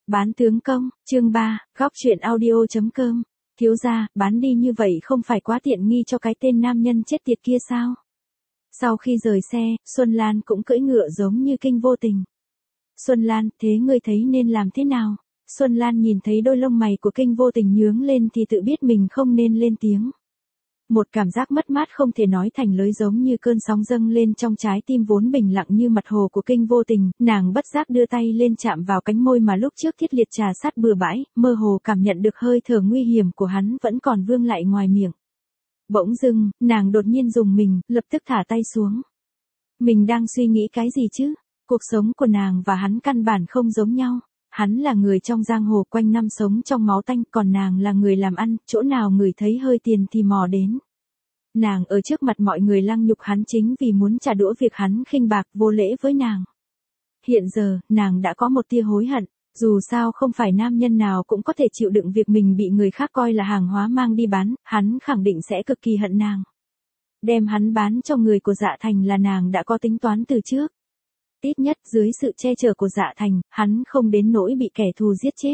Bán tướng công, chương 3, góc truyện audio.com. Thiếu gia, bán đi như vậy không phải quá tiện nghi cho cái tên nam nhân chết tiệt kia sao? Sau khi rời xe, Xuân Lan cũng cưỡi ngựa giống như Kinh Vô Tình. Xuân Lan, thế ngươi thấy nên làm thế nào? Xuân Lan nhìn thấy đôi lông mày của Kinh Vô Tình nhướng lên thì tự biết mình không nên lên tiếng. Một cảm giác mất mát không thể nói thành lời giống như cơn sóng dâng lên trong trái tim vốn bình lặng như mặt hồ của Kinh Vô Tình, nàng bất giác đưa tay lên chạm vào cánh môi mà lúc trước Thiết Liệt trà sát bừa bãi, mơ hồ cảm nhận được hơi thở nguy hiểm của hắn vẫn còn vương lại ngoài miệng. Bỗng dưng, nàng đột nhiên rùng mình, lập tức thả tay xuống. Mình đang suy nghĩ cái gì chứ? Cuộc sống của nàng và hắn căn bản không giống nhau. Hắn là người trong giang hồ quanh năm sống trong máu tanh, còn nàng là người làm ăn, chỗ nào người thấy hơi tiền thì mò đến. Nàng ở trước mặt mọi người lăng nhục hắn chính vì muốn trả đũa việc hắn khinh bạc vô lễ với nàng. Hiện giờ, nàng đã có một tia hối hận, dù sao không phải nam nhân nào cũng có thể chịu đựng việc mình bị người khác coi là hàng hóa mang đi bán, hắn khẳng định sẽ cực kỳ hận nàng. Đem hắn bán cho người của Dạ Thành là nàng đã có tính toán từ trước. Ít nhất dưới sự che chở của Dạ Thành, hắn không đến nỗi bị kẻ thù giết chết.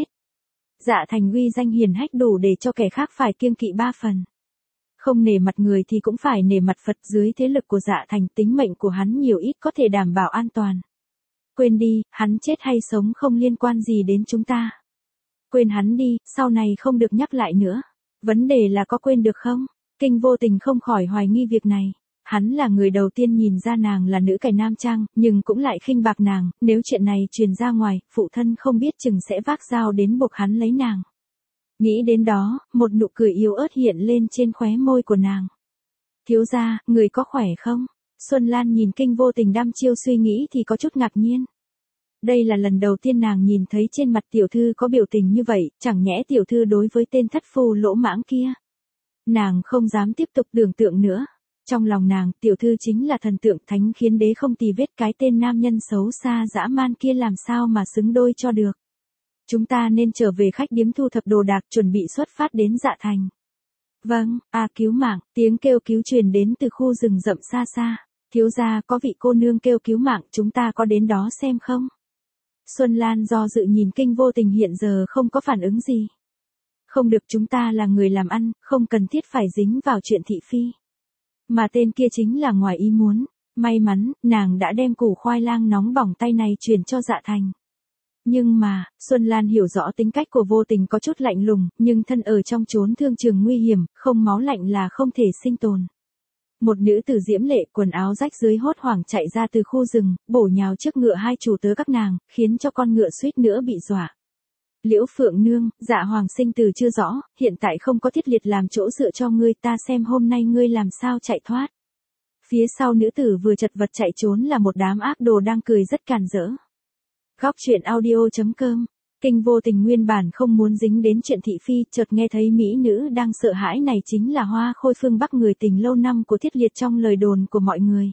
Dạ Thành uy danh hiển hách đủ để cho kẻ khác phải kiêng kỵ 3 phần. Không nể mặt người thì cũng phải nể mặt Phật, dưới thế lực của Dạ Thành, tính mệnh của hắn nhiều ít có thể đảm bảo an toàn. Quên đi, hắn chết hay sống không liên quan gì đến chúng ta. Quên hắn đi, sau này không được nhắc lại nữa. Vấn đề là có quên được không? Kinh Vô Tình không khỏi hoài nghi việc này. Hắn là người đầu tiên nhìn ra nàng là nữ cải nam trang, nhưng cũng lại khinh bạc nàng, nếu chuyện này truyền ra ngoài, phụ thân không biết chừng sẽ vác dao đến buộc hắn lấy nàng. Nghĩ đến đó, một nụ cười yếu ớt hiện lên trên khóe môi của nàng. Thiếu gia, người có khỏe không? Xuân Lan nhìn Kinh Vô Tình đăm chiêu suy nghĩ thì có chút ngạc nhiên. Đây là lần đầu tiên nàng nhìn thấy trên mặt tiểu thư có biểu tình như vậy, chẳng nhẽ tiểu thư đối với tên thất phu lỗ mãng kia. Nàng không dám tiếp tục tưởng tượng nữa. Trong lòng nàng, tiểu thư chính là thần tượng thánh khiến đế không tì vết, cái tên nam nhân xấu xa dã man kia làm sao mà xứng đôi cho được. Chúng ta nên trở về khách điếm thu thập đồ đạc chuẩn bị xuất phát đến Dạ Thành. Vâng, cứu mạng, tiếng kêu cứu truyền đến từ khu rừng rậm xa xa. Thiếu gia, có vị cô nương kêu cứu mạng, chúng ta có đến đó xem không? Xuân Lan do dự nhìn Kinh Vô Tình hiện giờ không có phản ứng gì. Không được, chúng ta là người làm ăn, không cần thiết phải dính vào chuyện thị phi. Mà tên kia chính là ngoài ý muốn. May mắn, nàng đã đem củ khoai lang nóng bỏng tay này truyền cho Dạ Thành. Nhưng mà, Xuân Lan hiểu rõ tính cách của Vô Tình có chút lạnh lùng, nhưng thân ở trong chốn thương trường nguy hiểm, không máu lạnh là không thể sinh tồn. Một nữ tử diễm lệ, quần áo rách dưới hốt hoảng chạy ra từ khu rừng, bổ nhào trước ngựa hai chủ tớ các nàng, khiến cho con ngựa suýt nữa bị dọa. Liễu Phượng Nương, Dạ Hoàng sinh từ chưa rõ, hiện tại không có Thiết Liệt làm chỗ dựa cho ngươi, ta xem hôm nay ngươi làm sao chạy thoát. Phía sau nữ tử vừa chật vật chạy trốn là một đám ác đồ đang cười rất càn rỡ. Góc truyện audio.com. Kinh Vô Tình nguyên bản không muốn dính đến chuyện thị phi, chợt nghe thấy mỹ nữ đang sợ hãi này chính là Hoa Khôi phương Bắc, người tình lâu năm của Thiết Liệt trong lời đồn của mọi người.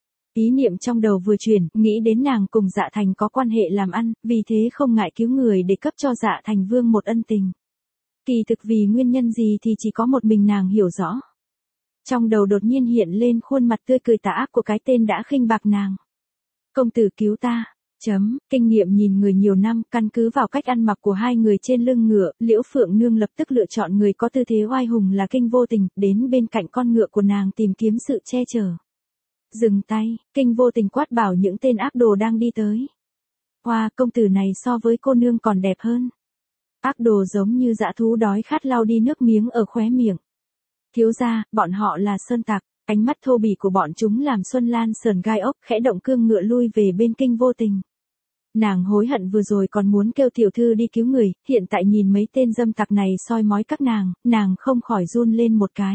Ý niệm trong đầu vừa chuyển, nghĩ đến nàng cùng Dạ Thành có quan hệ làm ăn, vì thế không ngại cứu người để cấp cho Dạ Thành Vương một ân tình. Kỳ thực vì nguyên nhân gì thì chỉ có một mình nàng hiểu rõ. Trong đầu đột nhiên hiện lên khuôn mặt tươi cười tà ác của cái tên đã khinh bạc nàng. Công tử cứu ta. Kinh nghiệm nhìn người nhiều năm, căn cứ vào cách ăn mặc của hai người trên lưng ngựa, Liễu Phượng Nương lập tức lựa chọn người có tư thế oai hùng là Kinh Vô Tình, đến bên cạnh con ngựa của nàng tìm kiếm sự che chở. Dừng tay, Kinh Vô Tình quát bảo những tên ác đồ đang đi tới. Hoa, công tử này so với cô nương còn đẹp hơn. Ác đồ giống như dã thú đói khát lau đi nước miếng ở khóe miệng. Thiếu gia, bọn họ là sơn tặc. Ánh mắt thô bỉ của bọn chúng làm Xuân Lan sờn gai ốc, khẽ động cương ngựa lui về bên Kinh Vô Tình. Nàng hối hận vừa rồi còn muốn kêu tiểu thư đi cứu người, hiện tại nhìn mấy tên dâm tặc này soi mói các nàng không khỏi run lên một cái.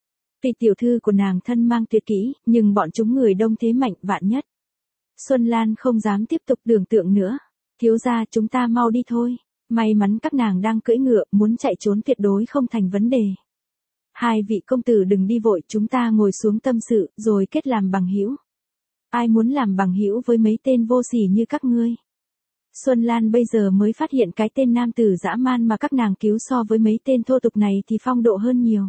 Vì tiểu thư của nàng thân mang tuyệt kỹ, nhưng bọn chúng người đông thế mạnh, vạn nhất. Xuân Lan không dám tiếp tục tưởng tượng nữa. Thiếu gia, chúng ta mau đi thôi. May mắn các nàng đang cưỡi ngựa, muốn chạy trốn tuyệt đối không thành vấn đề. Hai vị công tử đừng đi vội, chúng ta ngồi xuống tâm sự, rồi kết làm bằng hữu. Ai muốn làm bằng hữu với mấy tên vô sỉ như các ngươi? Xuân Lan bây giờ mới phát hiện cái tên nam tử dã man mà các nàng cứu so với mấy tên thô tục này thì phong độ hơn nhiều.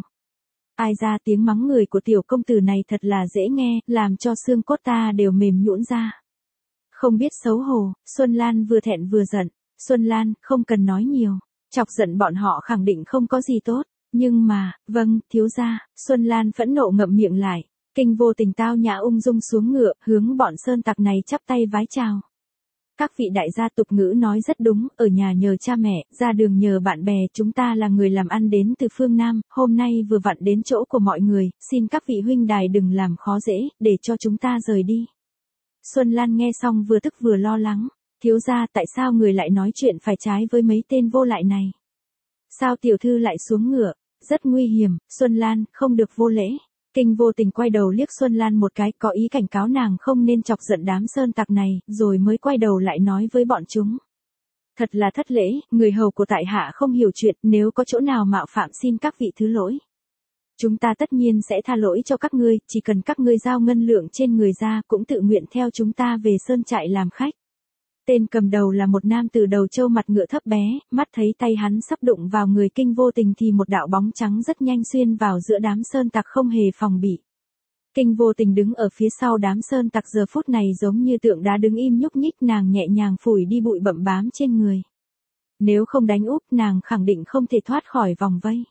Ai ra tiếng mắng người của tiểu công tử này thật là dễ nghe, làm cho xương cốt ta đều mềm nhũn ra. Không biết xấu hổ, Xuân Lan vừa thẹn vừa giận. Xuân Lan, không cần nói nhiều. Chọc giận bọn họ khẳng định không có gì tốt. Nhưng mà, vâng, thiếu gia, Xuân Lan phẫn nộ ngậm miệng lại. Kinh Vô Tình tao nhã ung dung xuống ngựa, hướng bọn sơn tặc này chắp tay vái chào. Các vị đại gia tục ngữ nói rất đúng, ở nhà nhờ cha mẹ, ra đường nhờ bạn bè, chúng ta là người làm ăn đến từ phương Nam, hôm nay vừa vặn đến chỗ của mọi người, xin các vị huynh đài đừng làm khó dễ, để cho chúng ta rời đi. Xuân Lan nghe xong vừa tức vừa lo lắng, thiếu gia tại sao người lại nói chuyện phải trái với mấy tên vô lại này? Sao tiểu thư lại xuống ngựa? Rất nguy hiểm, Xuân Lan, không được vô lễ. Kinh Vô Tình quay đầu liếc Xuân Lan một cái, có ý cảnh cáo nàng không nên chọc giận đám sơn tặc này, rồi mới quay đầu lại nói với bọn chúng. Thật là thất lễ, người hầu của tại hạ không hiểu chuyện, nếu có chỗ nào mạo phạm xin các vị thứ lỗi. Chúng ta tất nhiên sẽ tha lỗi cho các ngươi, chỉ cần các ngươi giao ngân lượng trên người ra cũng tự nguyện theo chúng ta về sơn trại làm khách. Tên cầm đầu là một nam từ đầu trâu mặt ngựa thấp bé, mắt thấy tay hắn sắp đụng vào người Kinh Vô Tình thì một đạo bóng trắng rất nhanh xuyên vào giữa đám sơn tặc không hề phòng bị. Kinh Vô Tình đứng ở phía sau đám sơn tặc giờ phút này giống như tượng đá đứng im nhúc nhích, nàng nhẹ nhàng phủi đi bụi bặm bám trên người. Nếu không đánh úp nàng khẳng định không thể thoát khỏi vòng vây.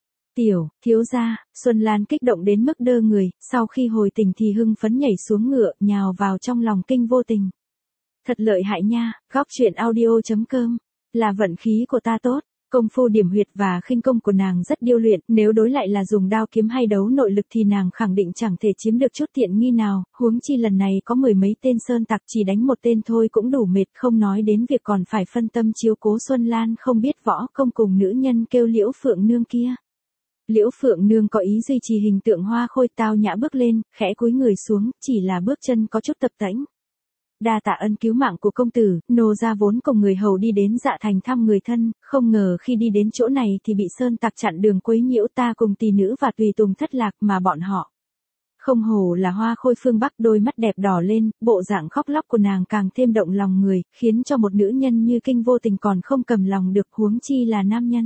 Thiếu gia, Xuân Lan kích động đến mức đơ người, sau khi hồi tỉnh thì hưng phấn nhảy xuống ngựa, nhào vào trong lòng Kinh Vô Tình. Thật lợi hại nha, góc truyện audio.com, là vận khí của ta tốt, công phu điểm huyệt và khinh công của nàng rất điêu luyện, nếu đối lại là dùng đao kiếm hay đấu nội lực thì nàng khẳng định chẳng thể chiếm được chút tiện nghi nào, huống chi lần này có mười mấy tên sơn tặc chỉ đánh một tên thôi cũng đủ mệt, không nói đến việc còn phải phân tâm chiếu cố Xuân Lan không biết võ công cùng nữ nhân kêu Liễu Phượng Nương kia. Liễu Phượng Nương có ý duy trì hình tượng hoa khôi tao nhã bước lên, khẽ cúi người xuống, chỉ là bước chân có chút tập tễnh. Đa tạ ân cứu mạng của công tử, nô gia vốn cùng người hầu đi đến Dạ Thành thăm người thân, không ngờ khi đi đến chỗ này thì bị sơn tặc chặn đường quấy nhiễu, ta cùng tỳ nữ và tùy tùng thất lạc mà bọn họ. Không hổ là hoa khôi phương Bắc, đôi mắt đẹp đỏ lên, bộ dạng khóc lóc của nàng càng thêm động lòng người, khiến cho một nữ nhân như Kinh Vô Tình còn không cầm lòng được, huống chi là nam nhân.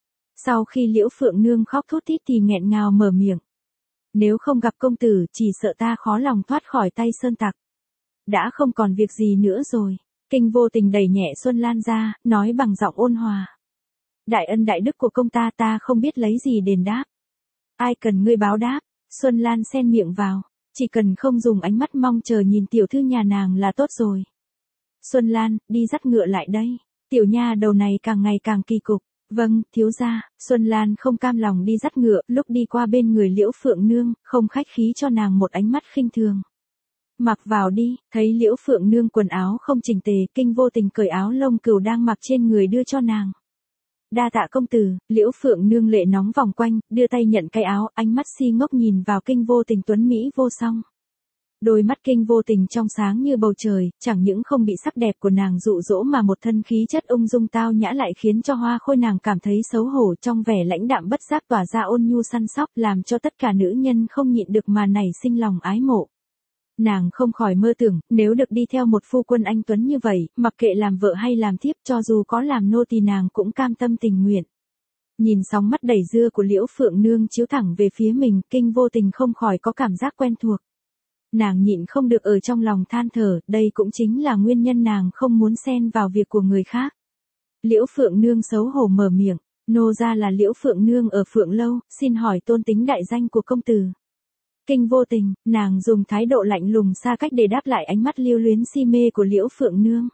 Sau khi Liễu Phượng Nương khóc thút thít thì nghẹn ngào mở miệng. Nếu không gặp công tử, chỉ sợ ta khó lòng thoát khỏi tay sơn tặc. Đã không còn việc gì nữa rồi. Kinh Vô Tình đẩy nhẹ Xuân Lan ra, nói bằng giọng ôn hòa. Đại ân đại đức của công ta không biết lấy gì đền đáp. Ai cần ngươi báo đáp? Xuân Lan xen miệng vào. Chỉ cần không dùng ánh mắt mong chờ nhìn tiểu thư nhà nàng là tốt rồi. Xuân Lan, đi dắt ngựa lại đây. Tiểu nha đầu này càng ngày càng kỳ cục. Vâng, thiếu gia. Xuân Lan không cam lòng đi dắt ngựa, lúc đi qua bên người Liễu Phượng Nương, không khách khí cho nàng một ánh mắt khinh thường. Mặc vào đi, thấy Liễu Phượng Nương quần áo không chỉnh tề, Kinh Vô Tình cởi áo lông cừu đang mặc trên người đưa cho nàng. Đa tạ công tử, Liễu Phượng Nương lệ nóng vòng quanh, đưa tay nhận cái áo, ánh mắt si ngốc nhìn vào Kinh Vô Tình tuấn mỹ vô song. Đôi mắt Kinh Vô Tình trong sáng như bầu trời, chẳng những không bị sắc đẹp của nàng dụ dỗ mà một thân khí chất ung dung tao nhã lại khiến cho hoa khôi nàng cảm thấy xấu hổ, trong vẻ lãnh đạm bất giác tỏa ra ôn nhu săn sóc, làm cho tất cả nữ nhân không nhịn được mà nảy sinh lòng ái mộ. Nàng không khỏi mơ tưởng, nếu được đi theo một phu quân anh tuấn như vậy, mặc kệ làm vợ hay làm thiếp, cho dù có làm nô tỳ nàng cũng cam tâm tình nguyện. Nhìn sóng mắt đầy dưa của Liễu Phượng Nương chiếu thẳng về phía mình, Kinh Vô Tình không khỏi có cảm giác quen thuộc. Nàng nhịn không được ở trong lòng than thở, đây cũng chính là nguyên nhân nàng không muốn xen vào việc của người khác. Liễu Phượng Nương xấu hổ mở miệng, nô gia là Liễu Phượng Nương ở Phượng Lâu, xin hỏi tôn tính đại danh của công tử. Kinh Vô Tình, nàng dùng thái độ lạnh lùng xa cách để đáp lại ánh mắt lưu luyến si mê của Liễu Phượng Nương.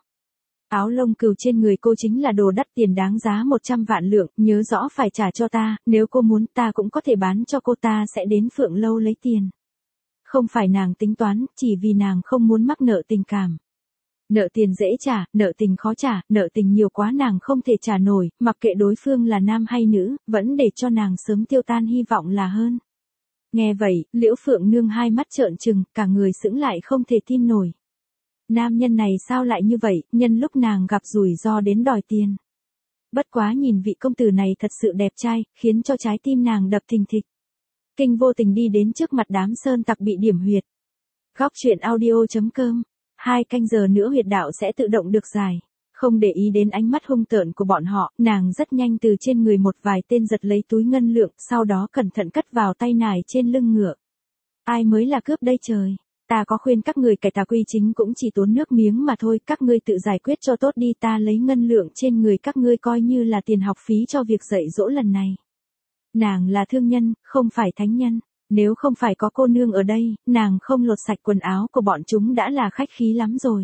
Áo lông cừu trên người cô chính là đồ đắt tiền đáng giá 100 vạn lượng, nhớ rõ phải trả cho ta, nếu cô muốn ta cũng có thể bán cho cô, ta sẽ đến Phượng Lâu lấy tiền. Không phải nàng tính toán, chỉ vì nàng không muốn mắc nợ tình cảm. Nợ tiền dễ trả, nợ tình khó trả, nợ tình nhiều quá nàng không thể trả nổi, mặc kệ đối phương là nam hay nữ, vẫn để cho nàng sớm tiêu tan hy vọng là hơn. Nghe vậy, Liễu Phượng Nương hai mắt trợn trừng, cả người sững lại không thể tin nổi. Nam nhân này sao lại như vậy, nhân lúc nàng gặp rủi ro đến đòi tiền. Bất quá nhìn vị công tử này thật sự đẹp trai, khiến cho trái tim nàng đập thình thịch. Kinh Vô Tình đi đến trước mặt đám sơn tặc bị điểm huyệt. Góc truyện audio.com, 2 canh giờ nữa huyệt đạo sẽ tự động được giải. Không để ý đến ánh mắt hung tợn của bọn họ, nàng rất nhanh từ trên người một vài tên giật lấy túi ngân lượng, sau đó cẩn thận cất vào tay nải trên lưng ngựa. Ai mới là cướp đây trời? Ta có khuyên các người cải tà quy chính cũng chỉ tốn nước miếng mà thôi, các ngươi tự giải quyết cho tốt đi, ta lấy ngân lượng trên người các ngươi coi như là tiền học phí cho việc dạy dỗ lần này. Nàng là thương nhân, không phải thánh nhân, nếu không phải có cô nương ở đây, nàng không lột sạch quần áo của bọn chúng đã là khách khí lắm rồi.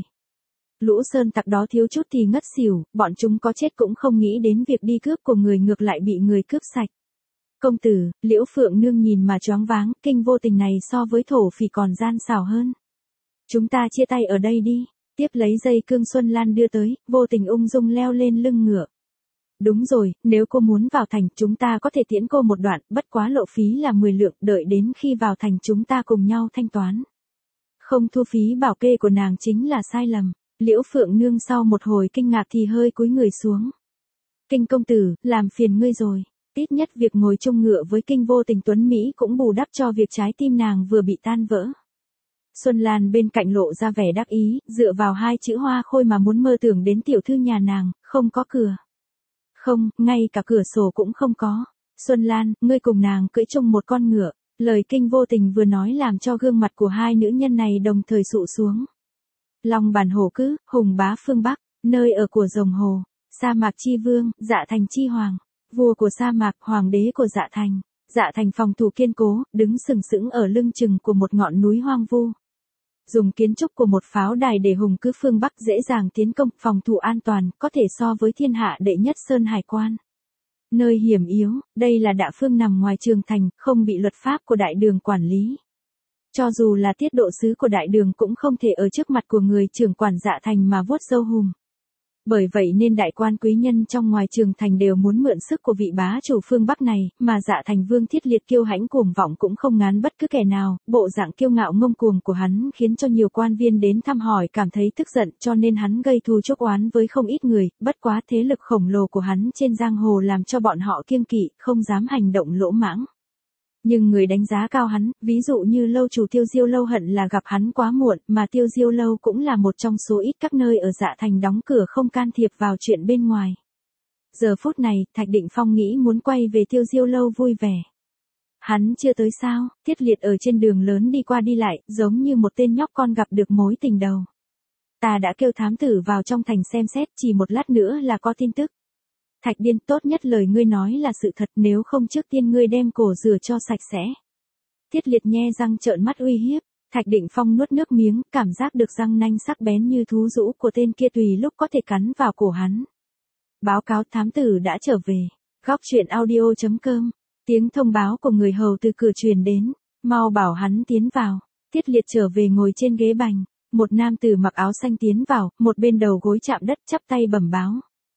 Lũ sơn tặc đó thiếu chút thì ngất xỉu, bọn chúng có chết cũng không nghĩ đến việc đi cướp của người ngược lại bị người cướp sạch. Công tử, Liễu Phượng Nương nhìn mà choáng váng, Kinh Vô Tình này so với thổ phỉ còn gian xảo hơn. Chúng ta chia tay ở đây đi. Tiếp lấy dây cương Xuân Lan đưa tới, Vô Tình ung dung leo lên lưng ngựa. Đúng rồi, nếu cô muốn vào thành, chúng ta có thể tiễn cô một đoạn, bất quá lộ phí là 10 lượng, đợi đến khi vào thành chúng ta cùng nhau thanh toán. Không thu phí bảo kê của nàng chính là sai lầm. Liễu Phượng Nương sau một hồi kinh ngạc thì hơi cúi người xuống. Kinh công tử, làm phiền ngươi rồi. Ít nhất việc ngồi chung ngựa với Kinh Vô Tình tuấn Mỹ cũng bù đắp cho việc trái tim nàng vừa bị tan vỡ. Xuân Lan bên cạnh lộ ra vẻ đắc ý, dựa vào hai chữ hoa khôi mà muốn mơ tưởng đến tiểu thư nhà nàng, không có cửa. Không, ngay cả cửa sổ cũng không có. Xuân Lan, ngươi cùng nàng cưỡi chung một con ngựa. Lời Kinh Vô Tình vừa nói làm cho gương mặt của hai nữ nhân này đồng thời sụ xuống. Long Bản Hổ Cứ, Hùng Bá phương Bắc, nơi ở của rồng hồ, sa mạc chi vương, Dạ Thành chi hoàng, vua của sa mạc, hoàng đế của Dạ Thành. Dạ Thành phòng thủ kiên cố, đứng sừng sững ở lưng chừng của một ngọn núi hoang vu. Dùng kiến trúc của một pháo đài để hùng cứ phương Bắc dễ dàng tiến công, phòng thủ an toàn, có thể so với thiên hạ đệ nhất sơn hải quan. Nơi hiểm yếu, đây là địa phương nằm ngoài trường thành, không bị luật pháp của đại đường quản lý. Cho dù là tiết độ sứ của đại đường cũng không thể ở trước mặt của người trưởng quản Dạ Thành mà vuốt râu hùm. Bởi vậy nên đại quan quý nhân trong ngoài trường thành đều muốn mượn sức của vị bá chủ phương Bắc này, mà Dạ Thành Vương Thiết Liệt kiêu hãnh cuồng vọng cũng không ngán bất cứ kẻ nào, bộ dạng kiêu ngạo ngông cuồng của hắn khiến cho nhiều quan viên đến thăm hỏi cảm thấy tức giận, cho nên hắn gây thù chuốc oán với không ít người, bất quá thế lực khổng lồ của hắn trên giang hồ làm cho bọn họ kiêng kỵ, không dám hành động lỗ mãng. Nhưng người đánh giá cao hắn, ví dụ như lâu chủ Tiêu Diêu Lâu hận là gặp hắn quá muộn, mà Tiêu Diêu Lâu cũng là một trong số ít các nơi ở Dạ Thành đóng cửa không can thiệp vào chuyện bên ngoài. Giờ phút này, Thạch Định Phong nghĩ muốn quay về Tiêu Diêu Lâu vui vẻ. Hắn chưa tới sao, Thiết Liệt ở trên đường lớn đi qua đi lại, giống như một tên nhóc con gặp được mối tình đầu. Ta đã kêu thám tử vào trong thành xem xét, chỉ một lát nữa là có tin tức. Thạch Điên, tốt nhất lời ngươi nói là sự thật, nếu không trước tiên ngươi đem cổ rửa cho sạch sẽ. Thiết Liệt nhe răng trợn mắt uy hiếp, Thạch Định Phong nuốt nước miếng, cảm giác được răng nanh sắc bén như thú dữ của tên kia tùy lúc có thể cắn vào cổ hắn. Báo cáo thám tử đã trở về. Góc truyện audio.com. Tiếng thông báo của người hầu từ cửa truyền đến, mau bảo hắn tiến vào. Thiết Liệt trở về ngồi trên ghế bành, một nam tử mặc áo xanh tiến vào, một bên đầu gối chạm đất chắp tay bẩm báo.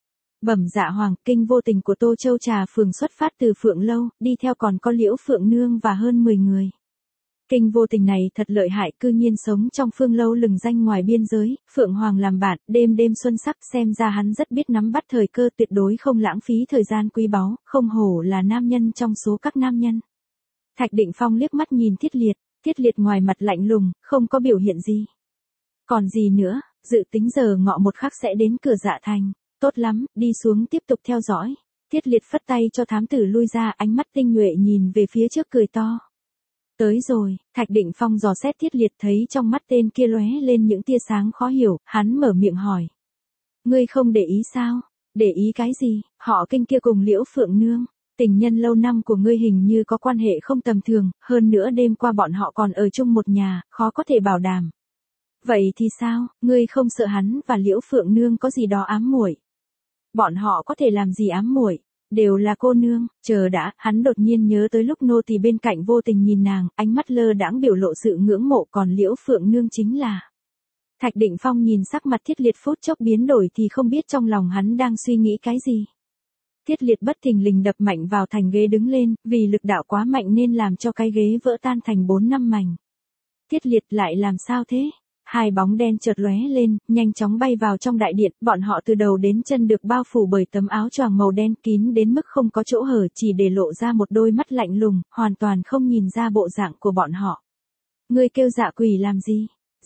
Bẩm Dạ Hoàng, Kinh Vô Tình của Tô Châu Trà phường xuất phát từ Phượng Lâu, đi theo còn có Liễu Phượng Nương và hơn 10 người. Kinh Vô Tình này thật lợi hại, cư nhiên sống trong Phương Lâu lừng danh ngoài biên giới, Phượng Hoàng làm bạn, đêm đêm xuân sắc, xem ra hắn rất biết nắm bắt thời cơ, tuyệt đối không lãng phí thời gian quý báu, không hổ là nam nhân trong số các nam nhân. Thạch Định Phong liếc mắt nhìn Thiết Liệt ngoài mặt lạnh lùng, không có biểu hiện gì. Còn gì nữa, dự tính giờ ngọ một khắc sẽ đến cửa Dạ Thành. Tốt lắm, đi xuống tiếp tục theo dõi. Thiết Liệt phất tay cho thám tử lui ra, ánh mắt tinh nhuệ nhìn về phía trước cười to. Tới rồi, Thạch Định Phong dò xét Thiết Liệt thấy trong mắt tên kia lóe lên những tia sáng khó hiểu, hắn mở miệng hỏi. Ngươi không để ý sao? Để ý cái gì? Họ Kinh kia cùng Liễu Phượng Nương. Tình nhân lâu năm của ngươi hình như có quan hệ không tầm thường, hơn nữa đêm qua bọn họ còn ở chung một nhà, khó có thể bảo đảm. Vậy thì sao, ngươi không sợ hắn và Liễu Phượng Nương có gì đó ám muội? Bọn họ có thể làm gì ám muội, đều là cô nương, chờ đã, hắn đột nhiên nhớ tới lúc nô tỳ bên cạnh vô tình nhìn nàng, ánh mắt lơ đãng biểu lộ sự ngưỡng mộ, còn Liễu Phượng Nương chính là. Thạch Định Phong nhìn sắc mặt Thiết Liệt phút chốc biến đổi thì không biết trong lòng hắn đang suy nghĩ cái gì. Thiết Liệt bất thình lình đập mạnh vào thành ghế đứng lên, vì lực đạo quá mạnh nên làm cho cái ghế vỡ tan thành 4-5 mảnh. Thiết Liệt lại làm sao thế? Hai bóng đen chợt lóe lên, nhanh chóng bay vào trong đại điện, bọn họ từ đầu đến chân được bao phủ bởi tấm áo choàng màu đen kín đến mức không có chỗ hở, chỉ để lộ ra một đôi mắt lạnh lùng, hoàn toàn không nhìn ra bộ dạng của bọn họ. Ngươi kêu Dạ Quỷ làm gì?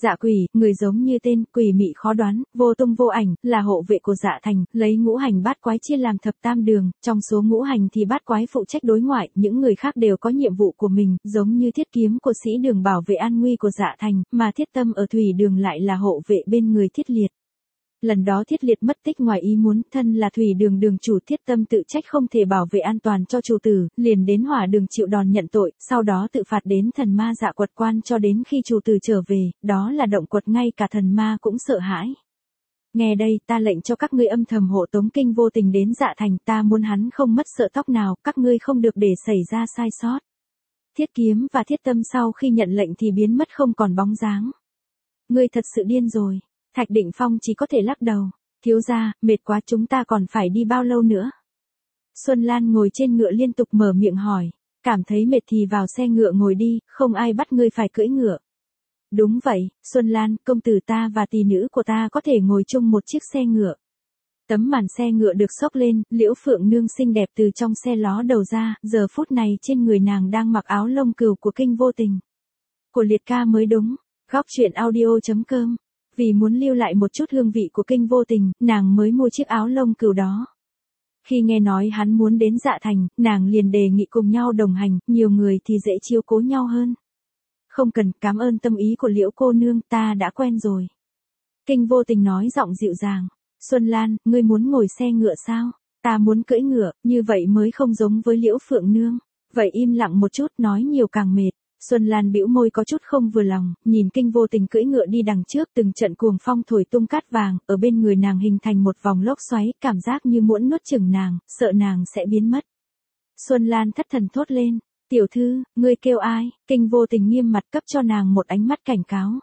Dạ Quỳ, người giống như tên, quỷ mị khó đoán, vô tung vô ảnh, là hộ vệ của Dạ Thành, lấy ngũ hành bát quái chia làm thập tam đường, trong số ngũ hành thì bát quái phụ trách đối ngoại, những người khác đều có nhiệm vụ của mình, giống như Thiết Kiếm của Sĩ Đường bảo vệ an nguy của Dạ Thành, mà Thiết Tâm ở Thủy Đường lại là hộ vệ bên người Thiết Liệt. Lần đó Thiết Liệt mất tích ngoài ý muốn, thân là Thủy Đường đường chủ Thiết Tâm tự trách không thể bảo vệ an toàn cho chủ tử, liền đến Hỏa Đường chịu đòn nhận tội, sau đó tự phạt đến thần ma Dạ Quật quan cho đến khi chủ tử trở về, đó là động quật ngay cả thần ma cũng sợ hãi. Nghe đây, ta lệnh cho các ngươi âm thầm hộ tống Kinh Vô Tình đến Dạ Thành, ta muốn hắn không mất sợi tóc nào, các ngươi không được để xảy ra sai sót. Thiết Kiếm và Thiết Tâm sau khi nhận lệnh thì biến mất không còn bóng dáng. Ngươi thật sự điên rồi. Thạch Định Phong chỉ có thể lắc đầu. Thiếu gia, mệt quá, chúng ta còn phải đi bao lâu nữa? Xuân Lan ngồi trên ngựa liên tục mở miệng hỏi. Cảm thấy mệt thì vào xe ngựa ngồi đi, không ai bắt ngươi phải cưỡi ngựa. Đúng vậy, Xuân Lan, công tử ta và tỷ nữ của ta có thể ngồi chung một chiếc xe ngựa. Tấm màn xe ngựa được xốc lên, Liễu Phượng Nương xinh đẹp từ trong xe ló đầu ra, giờ phút này trên người nàng đang mặc áo lông cừu của Kinh Vô Tình. Của Liệt ca mới đúng. Góc truyện audio.com. Vì muốn lưu lại một chút hương vị của Kinh Vô Tình, nàng mới mua chiếc áo lông cừu đó. Khi nghe nói hắn muốn đến Dạ Thành, nàng liền đề nghị cùng nhau đồng hành, nhiều người thì dễ chiếu cố nhau hơn. Không cần, cảm ơn tâm ý của Liễu cô nương, ta đã quen rồi. Kinh Vô Tình nói giọng dịu dàng. Xuân Lan, ngươi muốn ngồi xe ngựa sao? Ta muốn cưỡi ngựa, như vậy mới không giống với Liễu Phượng Nương. Vậy im lặng một chút, nói nhiều càng mệt. Xuân Lan bĩu môi có chút không vừa lòng, nhìn Kinh Vô Tình cưỡi ngựa đi đằng trước, từng trận cuồng phong thổi tung cát vàng, ở bên người nàng hình thành một vòng lốc xoáy, cảm giác như muốn nuốt chửng nàng, sợ nàng sẽ biến mất. Xuân Lan thất thần thốt lên, tiểu thư, ngươi kêu ai? Kinh Vô Tình nghiêm mặt cấp cho nàng một ánh mắt cảnh cáo.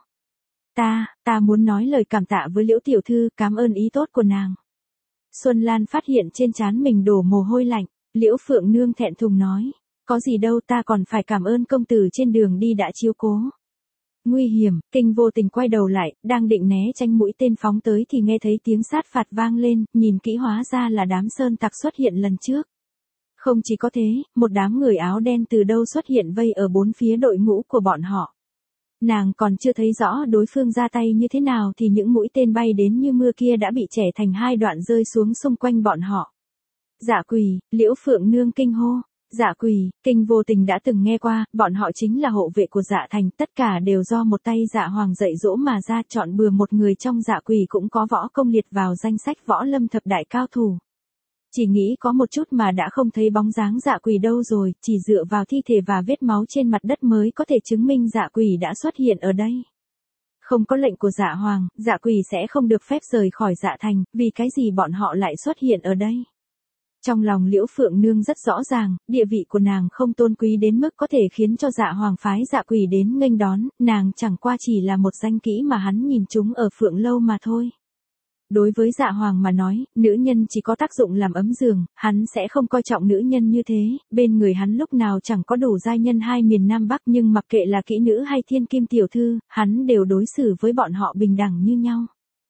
Ta muốn nói lời cảm tạ với Liễu tiểu thư, cảm ơn ý tốt của nàng. Xuân Lan phát hiện trên trán mình đổ mồ hôi lạnh, Liễu Phượng Nương thẹn thùng nói. Có gì đâu, ta còn phải cảm ơn công tử trên đường đi đã chiếu cố. Nguy hiểm, Kinh Vô Tình quay đầu lại, đang định né tránh mũi tên phóng tới thì nghe thấy tiếng sát phạt vang lên, nhìn kỹ hóa ra là đám sơn tặc xuất hiện lần trước. Không chỉ có thế, một đám người áo đen từ đâu xuất hiện vây ở bốn phía đội ngũ của bọn họ. Nàng còn chưa thấy rõ đối phương ra tay như thế nào thì những mũi tên bay đến như mưa kia đã bị chẻ thành hai đoạn rơi xuống xung quanh bọn họ. Dạ Quỳ, Liễu Phượng Nương kinh hô. Dạ Quỳ, Kinh Vô Tình đã từng nghe qua, bọn họ chính là hộ vệ của Dạ Thành, tất cả đều do một tay Dạ Hoàng dạy dỗ mà ra, chọn bừa một người trong Dạ Quỳ cũng có võ công liệt vào danh sách võ lâm thập đại cao thủ. Chỉ nghĩ có một chút mà đã không thấy bóng dáng Dạ Quỳ đâu rồi, chỉ dựa vào thi thể và vết máu trên mặt đất mới có thể chứng minh Dạ Quỳ đã xuất hiện ở đây. Không có lệnh của Dạ Hoàng, Dạ Quỳ sẽ không được phép rời khỏi Dạ Thành, vì cái gì bọn họ lại xuất hiện ở đây? Trong lòng Liễu Phượng Nương rất rõ ràng, địa vị của nàng không tôn quý đến mức có thể khiến cho Dạ Hoàng phái Dạ Quỳ đến nghênh đón, nàng chẳng qua chỉ là một danh kỹ mà hắn nhìn chúng ở Phượng Lâu mà thôi. Đối với Dạ Hoàng mà nói, nữ nhân chỉ có tác dụng làm ấm giường, hắn sẽ không coi trọng nữ nhân như thế, bên người hắn lúc nào chẳng có đủ giai nhân hai miền Nam Bắc, nhưng mặc kệ là kỹ nữ hay thiên kim tiểu thư, hắn đều đối xử với bọn họ bình đẳng như nhau.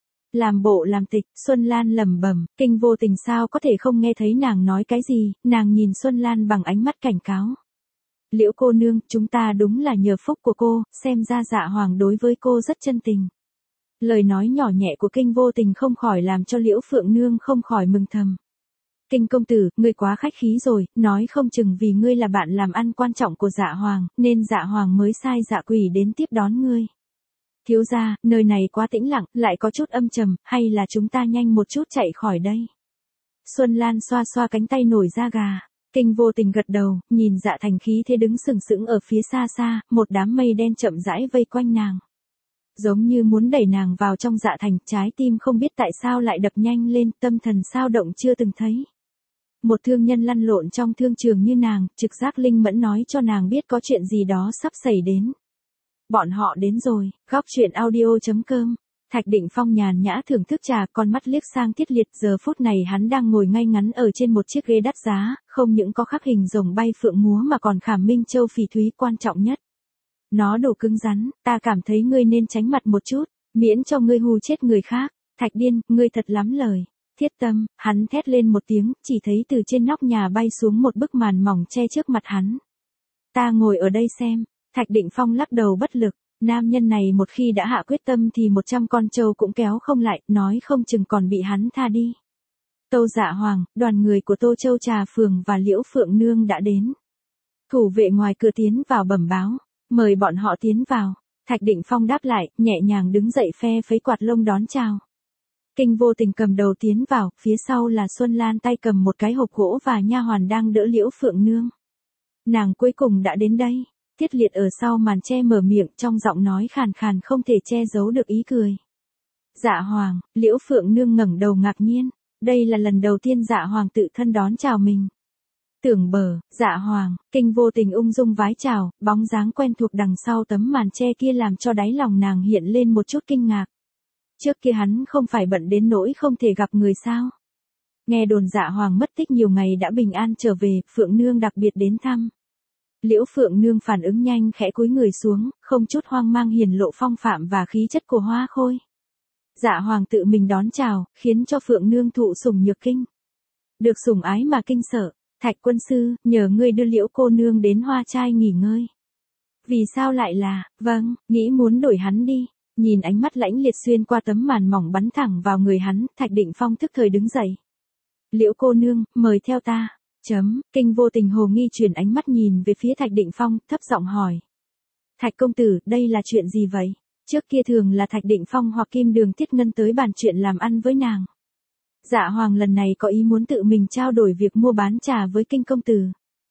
Làm bộ làm tịch, Xuân Lan lẩm bẩm, Kinh Vô Tình sao có thể không nghe thấy nàng nói cái gì, nàng nhìn Xuân Lan bằng ánh mắt cảnh cáo. Liễu cô nương, chúng ta đúng là nhờ phúc của cô, xem ra Dạ Hoàng đối với cô rất chân tình. Lời nói nhỏ nhẹ của Kinh Vô Tình không khỏi làm cho Liễu Phượng Nương không khỏi mừng thầm. Kinh công tử, ngươi quá khách khí rồi, nói không chừng vì ngươi là bạn làm ăn quan trọng của Dạ Hoàng, nên Dạ Hoàng mới sai Dạ Quỳ đến tiếp đón ngươi. Thiếu gia, nơi này quá tĩnh lặng, lại có chút âm trầm, hay là chúng ta nhanh một chút chạy khỏi đây. Xuân Lan xoa xoa cánh tay nổi da gà. Kinh Vô Tình gật đầu, nhìn Dạ Thành khí thế đứng sừng sững ở phía xa xa, một đám mây đen chậm rãi vây quanh nàng. Giống như muốn đẩy nàng vào trong Dạ Thành, trái tim không biết tại sao lại đập nhanh lên, tâm thần sao động chưa từng thấy. Một thương nhân lăn lộn trong thương trường như nàng, trực giác linh mẫn nói cho nàng biết có chuyện gì đó sắp xảy đến. Bọn họ đến rồi, góc truyện audio.com. Thạch Định Phong nhàn nhã thưởng thức trà, con mắt liếc sang Thiết Liệt, giờ phút này hắn đang ngồi ngay ngắn ở trên một chiếc ghế đắt giá, không những có khắc hình rồng bay phượng múa mà còn khảm minh châu phỉ thúy quan trọng nhất. Nó đủ cứng rắn, ta cảm thấy ngươi nên tránh mặt một chút, miễn cho ngươi hù chết người khác. Thạch Điên, ngươi thật lắm lời. Thiết Tâm, hắn thét lên một tiếng, chỉ thấy từ trên nóc nhà bay xuống một bức màn mỏng che trước mặt hắn. Ta ngồi ở đây xem. Thạch Định Phong lắc đầu bất lực, Nam nhân này một khi đã hạ quyết tâm thì 100 con trâu cũng kéo không lại, nói không chừng còn bị hắn tha đi. Tâu Dạ Hoàng, đoàn người của Tô Châu Trà Phường và Liễu Phượng Nương đã đến. Thủ vệ ngoài cửa tiến vào bẩm báo, mời bọn họ tiến vào. Thạch Định Phong đáp lại, nhẹ nhàng đứng dậy phe phẩy quạt lông đón chào. Kinh Vô Tình cầm đầu tiến vào, phía sau là Xuân Lan tay cầm một cái hộp gỗ và nha hoàn đang đỡ Liễu Phượng Nương. Nàng cuối cùng đã đến đây. Tiết Liệt ở sau màn che mở miệng, trong giọng nói khàn khàn không thể che giấu được ý cười. Dạ Hoàng, Liễu Phượng Nương ngẩng đầu ngạc nhiên, đây là lần đầu tiên Dạ Hoàng tự thân đón chào mình. Tưởng Bờ, Dạ Hoàng, Kinh Vô Tình ung dung vái chào, bóng dáng quen thuộc đằng sau tấm màn che kia làm cho đáy lòng nàng hiện lên một chút kinh ngạc. Trước kia hắn không phải bận đến nỗi không thể gặp người sao? Nghe đồn Dạ Hoàng mất tích nhiều ngày đã bình an trở về, Phượng Nương đặc biệt đến thăm. Liễu Phượng Nương phản ứng nhanh khẽ cúi người xuống, không chút hoang mang hiển lộ phong phạm và khí chất của Hoa Khôi. Dạ Hoàng tự mình đón chào, khiến cho Phượng Nương thụ sủng nhược kinh. Được sủng ái mà kinh sợ, Thạch quân sư, nhờ ngươi đưa Liễu cô nương đến Hoa Trai nghỉ ngơi. Vì sao lại là, vâng, nghĩ muốn đổi hắn đi. Nhìn ánh mắt lãnh liệt xuyên qua tấm màn mỏng bắn thẳng vào người hắn, Thạch Định Phong tức thời đứng dậy. Liễu cô nương, mời theo ta. Kinh Vô Tình hồ nghi chuyển ánh mắt nhìn về phía Thạch Định Phong, thấp giọng hỏi. Thạch công tử, đây là chuyện gì vậy? Trước kia thường là Thạch Định Phong hoặc Kim Đường Tiết Ngân tới bàn chuyện làm ăn với nàng. Dạ Hoàng lần này có ý muốn tự mình trao đổi việc mua bán trà với Kinh công tử.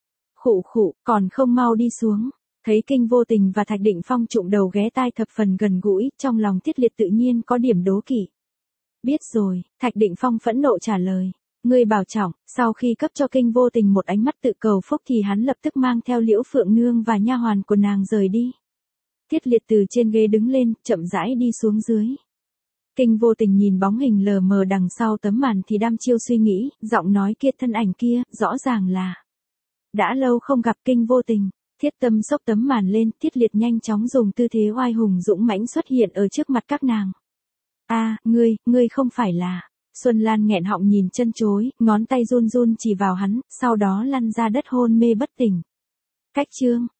Khụ khụ, còn không mau đi xuống. Thấy Kinh Vô Tình và Thạch Định Phong trụng đầu ghé tai thập phần gần gũi, trong lòng Tiết Liệt tự nhiên có điểm đố kỵ. Biết rồi, Thạch Định Phong phẫn nộ trả lời. Ngươi bảo trọng, sau khi cấp cho Kinh Vô Tình một ánh mắt tự cầu phúc thì hắn lập tức mang theo Liễu Phượng Nương và nha hoàn của nàng rời đi. Tiết Liệt từ trên ghế đứng lên, chậm rãi đi xuống dưới. Kinh Vô Tình nhìn bóng hình lờ mờ đằng sau tấm màn thì đăm chiêu suy nghĩ, giọng nói kia thân ảnh kia, rõ ràng là. Đã lâu không gặp Kinh Vô Tình. Thiết Tâm xốc tấm màn lên, Tiết Liệt nhanh chóng dùng tư thế oai hùng dũng mãnh xuất hiện ở trước mặt các nàng. Ngươi không phải là. Xuân Lan nghẹn họng nhìn chân chối, ngón tay run run chỉ vào hắn, sau đó lăn ra đất hôn mê bất tỉnh. Cách chương,